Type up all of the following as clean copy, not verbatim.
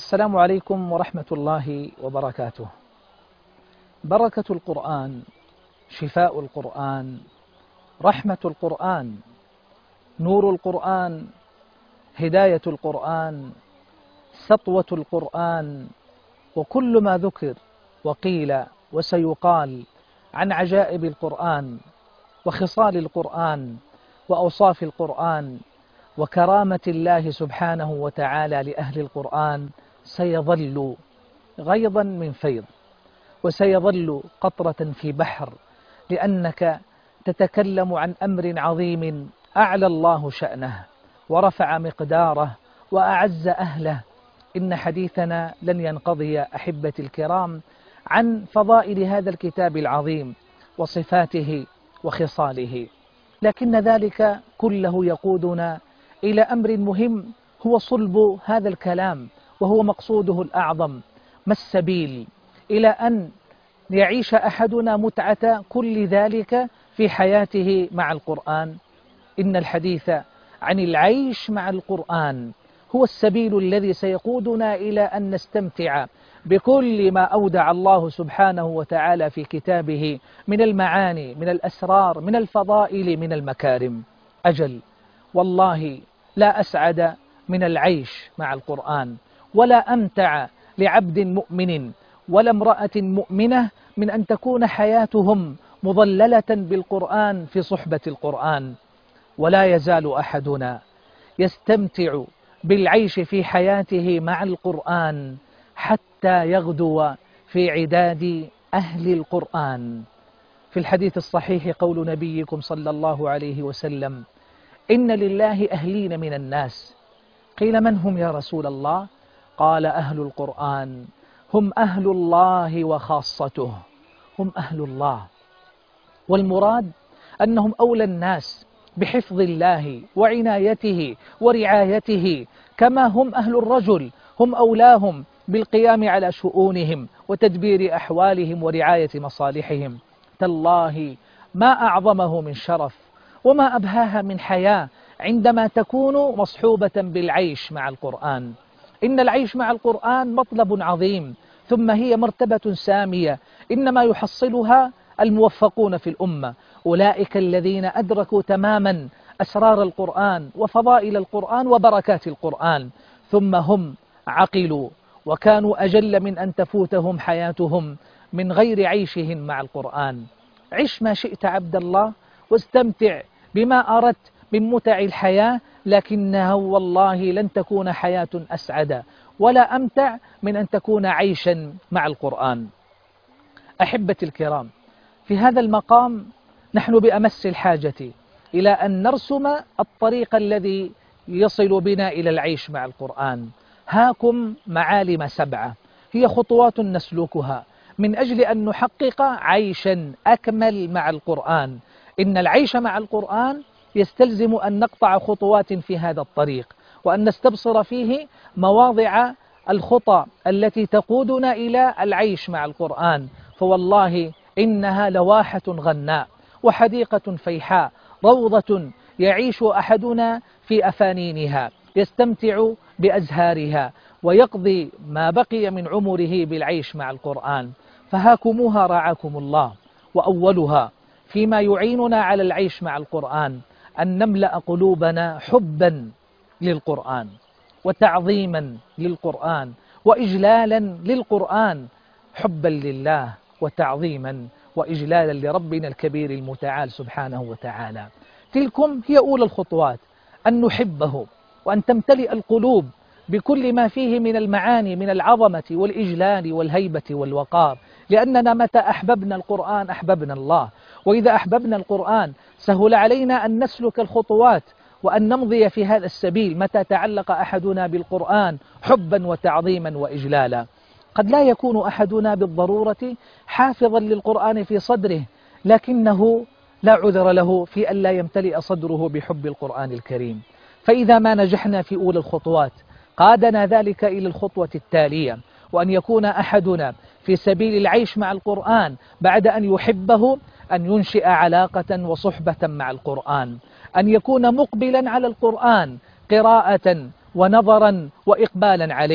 السلام عليكم ورحمة الله وبركاته. بركة القرآن، شفاء القرآن، رحمة القرآن، نور القرآن، هداية القرآن، سطوة القرآن، وكل ما ذكر وقيل وسيقال عن عجائب القرآن وخصال القرآن وأوصاف القرآن وكرامة الله سبحانه وتعالى لأهل القرآن سيظل غيضا من فيض، وسيظل قطرة في بحر، لأنك تتكلم عن أمر عظيم أعلى الله شأنه ورفع مقداره وأعز أهله. إن حديثنا لن ينقضي أحبتي الكرام عن فضائل هذا الكتاب العظيم وصفاته وخصاله، لكن ذلك كله يقودنا إلى أمر مهم هو صلب هذا الكلام، وهو مقصوده الأعظم: ما السبيل إلى أن يعيش أحدنا متعة كل ذلك في حياته مع القرآن؟ إن الحديث عن العيش مع القرآن هو السبيل الذي سيقودنا إلى أن نستمتع بكل ما أودع الله سبحانه وتعالى في كتابه من المعاني، من الأسرار، من الفضائل، من المكارم. أجل والله لا أسعد من العيش مع القرآن، ولا أمتع لعبد مؤمن ولا امرأة مؤمنة من أن تكون حياتهم مظللة بالقرآن في صحبة القرآن. ولا يزال أحدنا يستمتع بالعيش في حياته مع القرآن حتى يغدو في عداد أهل القرآن. في الحديث الصحيح قول نبيكم صلى الله عليه وسلم: إن لله أهلين من الناس. قيل: من هم يا رسول الله؟ قال: أهل القرآن، هم أهل الله وخاصته. هم أهل الله، والمراد أنهم أولى الناس بحفظ الله وعنايته ورعايته، كما هم أهل الرجل، هم أولاهم بالقيام على شؤونهم وتدبير أحوالهم ورعاية مصالحهم. تالله ما أعظمه من شرف وما أبهاها من حياة عندما تكون مصحوبة بالعيش مع القرآن. إن العيش مع القرآن مطلب عظيم، ثم هي مرتبة سامية إنما يحصلها الموفقون في الأمة، أولئك الذين أدركوا تماما أسرار القرآن وفضائل القرآن وبركات القرآن، ثم هم عقلوا وكانوا أجل من أن تفوتهم حياتهم من غير عيشهم مع القرآن. عش ما شئت عبد الله، واستمتع بما أردت من متع الحياة، لكنها والله لن تكون حياة أسعد ولا أمتع من أن تكون عيشا مع القرآن. أحبتي الكرام، في هذا المقام نحن بأمس الحاجة إلى أن نرسم الطريق الذي يصل بنا إلى العيش مع القرآن. هاكم معالم 7 هي خطوات نسلكها من أجل أن نحقق عيشا أكمل مع القرآن. إن العيش مع القرآن يستلزم أن نقطع خطوات في هذا الطريق، وأن نستبصر فيه مواضع الخطى التي تقودنا إلى العيش مع القرآن. فوالله إنها لواحة غناء وحديقة فيحاء، روضة يعيش أحدنا في أفانينها، يستمتع بأزهارها ويقضي ما بقي من عمره بالعيش مع القرآن. فهاكموها رعاكم الله. وأولها فيما يعيننا على العيش مع القرآن أن نملأ قلوبنا حبا للقرآن وتعظيما للقرآن وإجلالا للقرآن، حبا لله وتعظيما وإجلالا لربنا الكبير المتعال سبحانه وتعالى. تلكم هي أولى الخطوات، أن نحبه وأن تمتلئ القلوب بكل ما فيه من المعاني من العظمة والإجلال والهيبة والوقار، لأننا متى أحببنا القرآن أحببنا الله، وإذا أحببنا القرآن سهل علينا أن نسلك الخطوات وأن نمضي في هذا السبيل متى تعلق أحدنا بالقرآن حبا وتعظيما وإجلالا. قد لا يكون أحدنا بالضرورة حافظا للقرآن في صدره، لكنه لا عذر له في أن لا يمتلئ صدره بحب القرآن الكريم. فإذا ما نجحنا في أولى الخطوات قادنا ذلك إلى الخطوة التالية، وأن يكون أحدنا في سبيل العيش مع القرآن بعد أن يحبه أن ينشئ علاقة وصحبة مع القرآن، أن يكون مقبلا على القرآن قراءة ونظرا وإقبالا عليه،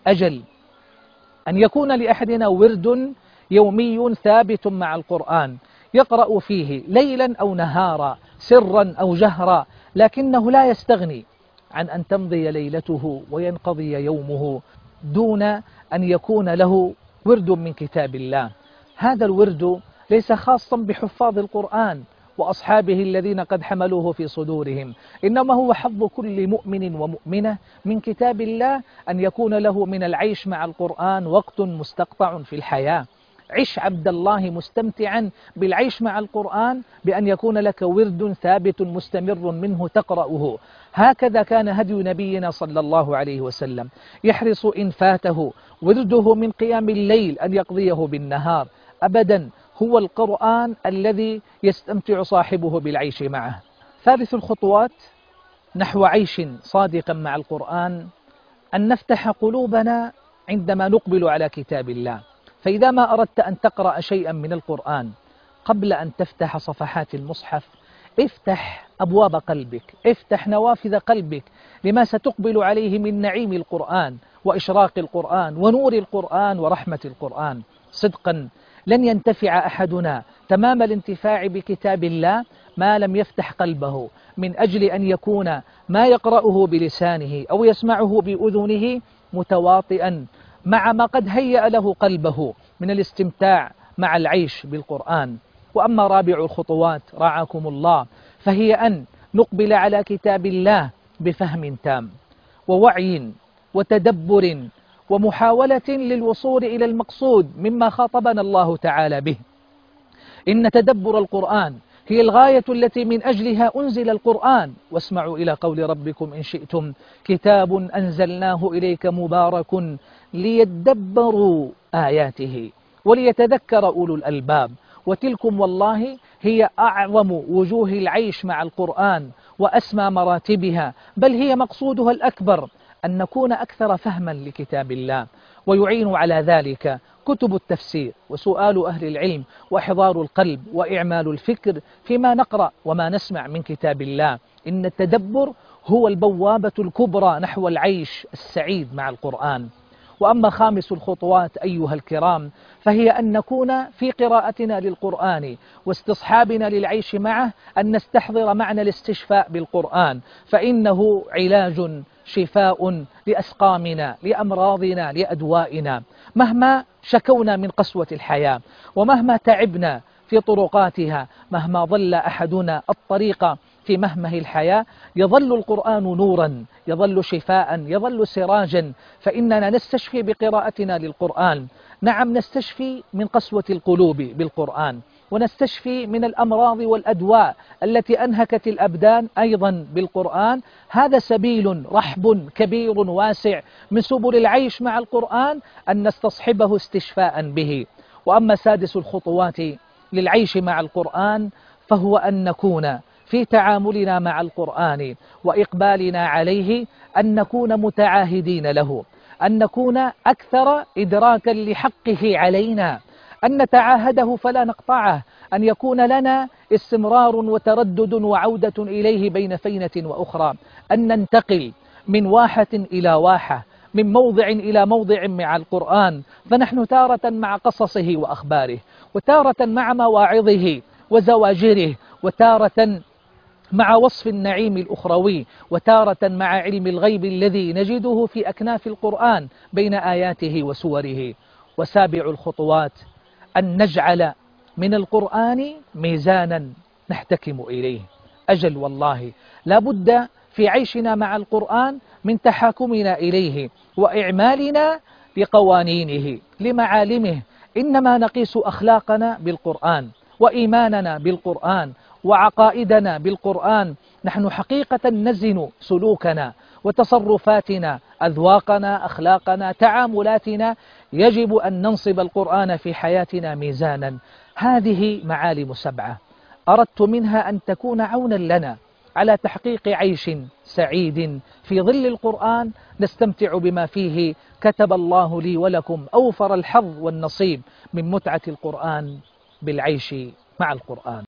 أجل أن يكون لأحدنا ورد يومي ثابت مع القرآن يقرأ فيه ليلا أو نهارا، سرا أو جهرا، لكنه لا يستغني عن أن تمضي ليلته وينقضي يومه دون أن يكون له ورد من كتاب الله. هذا الورد ليس خاصا بحفاظ القرآن وأصحابه الذين قد حملوه في صدورهم، إنما هو حظ كل مؤمن ومؤمنة من كتاب الله أن يكون له من العيش مع القرآن وقت مستقطع في الحياة. عش عبد الله مستمتعا بالعيش مع القرآن بأن يكون لك ورد ثابت مستمر منه تقرأه. هكذا كان هدي نبينا صلى الله عليه وسلم، يحرص إن فاته ورده من قيام الليل أن يقضيه بالنهار. أبدا، هو القرآن الذي يستمتع صاحبه بالعيش معه. ثالث الخطوات نحو عيش صادق مع القرآن أن نفتح قلوبنا عندما نقبل على كتاب الله. فإذا ما أردت أن تقرأ شيئا من القرآن قبل أن تفتح صفحات المصحف، افتح أبواب قلبك، افتح نوافذ قلبك لما ستقبل عليه من نعيم القرآن وإشراق القرآن ونور القرآن ورحمة القرآن. صدقا لن ينتفع أحدنا تمام الانتفاع بكتاب الله ما لم يفتح قلبه، من أجل أن يكون ما يقرأه بلسانه أو يسمعه بأذنه متواطئا مع ما قد هيأ له قلبه من الاستمتاع مع العيش بالقرآن. وأما رابع الخطوات رعاكم الله فهي أن نقبل على كتاب الله بفهم تام ووعي وتدبر ومحاولة للوصول إلى المقصود مما خاطبنا الله تعالى به. إن تدبر القرآن هي الغاية التي من أجلها أنزل القرآن. واسمعوا إلى قول ربكم إن شئتم كتاب أنزلناه إليك مبارك ليدبروا آياته وليتذكر أولو الألباب. وتلكم والله هي أعظم وجوه العيش مع القرآن وأسمى مراتبها، بل هي مقصودها الأكبر أن نكون أكثر فهما لكتاب الله. ويعين على ذلك كتب التفسير وسؤال أهل العلم وإحضار القلب وإعمال الفكر فيما نقرأ وما نسمع من كتاب الله. إن التدبر هو البوابة الكبرى نحو العيش السعيد مع القرآن. وأما خامس الخطوات أيها الكرام فهي أن نكون في قراءتنا للقرآن واستصحابنا للعيش معه أن نستحضر معنى الاستشفاء بالقرآن، فإنه علاج شفاء لأسقامنا لأمراضنا لأدوائنا. مهما شكونا من قسوة الحياة ومهما تعبنا في طرقاتها، مهما ضل أحدنا الطريق في مهمه الحياة، يظل القرآن نورا، يظل شفاء، يظل سراجا. فإننا نستشفي بقراءتنا للقرآن. نعم، نستشفي من قسوة القلوب بالقرآن، ونستشفي من الأمراض والأدواء التي أنهكت الأبدان أيضا بالقرآن. هذا سبيل رحب كبير واسع من سبل العيش مع القرآن أن نستصحبه استشفاء به. وأما سادس الخطوات للعيش مع القرآن فهو أن نكون في تعاملنا مع القرآن وإقبالنا عليه أن نكون متعاهدين له، أن نكون أكثر إدراكا لحقه علينا، أن نتعاهده فلا نقطعه، أن يكون لنا استمرار وتردد وعودة إليه بين فينة وأخرى، أن ننتقل من واحة إلى واحة، من موضع إلى موضع مع القرآن. فنحن تارة مع قصصه وأخباره، وتارة مع مواعظه وزواجره، وتارة مع وصف النعيم الأخروي، وتارة مع علم الغيب الذي نجده في أكناف القرآن بين آياته وسوره. وسابع الخطوات أن نجعل من القرآن ميزانا نحتكم إليه. أجل والله لا بد في عيشنا مع القرآن من تحاكمنا إليه وإعمالنا لقوانينه لمعالمه. إنما نقيس أخلاقنا بالقرآن وإيماننا بالقرآن وعقائدنا بالقرآن. نحن حقيقة نزن سلوكنا وتصرفاتنا، أذواقنا، أخلاقنا، تعاملاتنا. يجب أن ننصب القرآن في حياتنا ميزانا. هذه معالم 7 أردت منها أن تكون عونا لنا على تحقيق عيش سعيد في ظل القرآن نستمتع بما فيه كتب الله لي ولكم أوفر الحظ والنصيب من متعة القرآن بالعيش مع القرآن.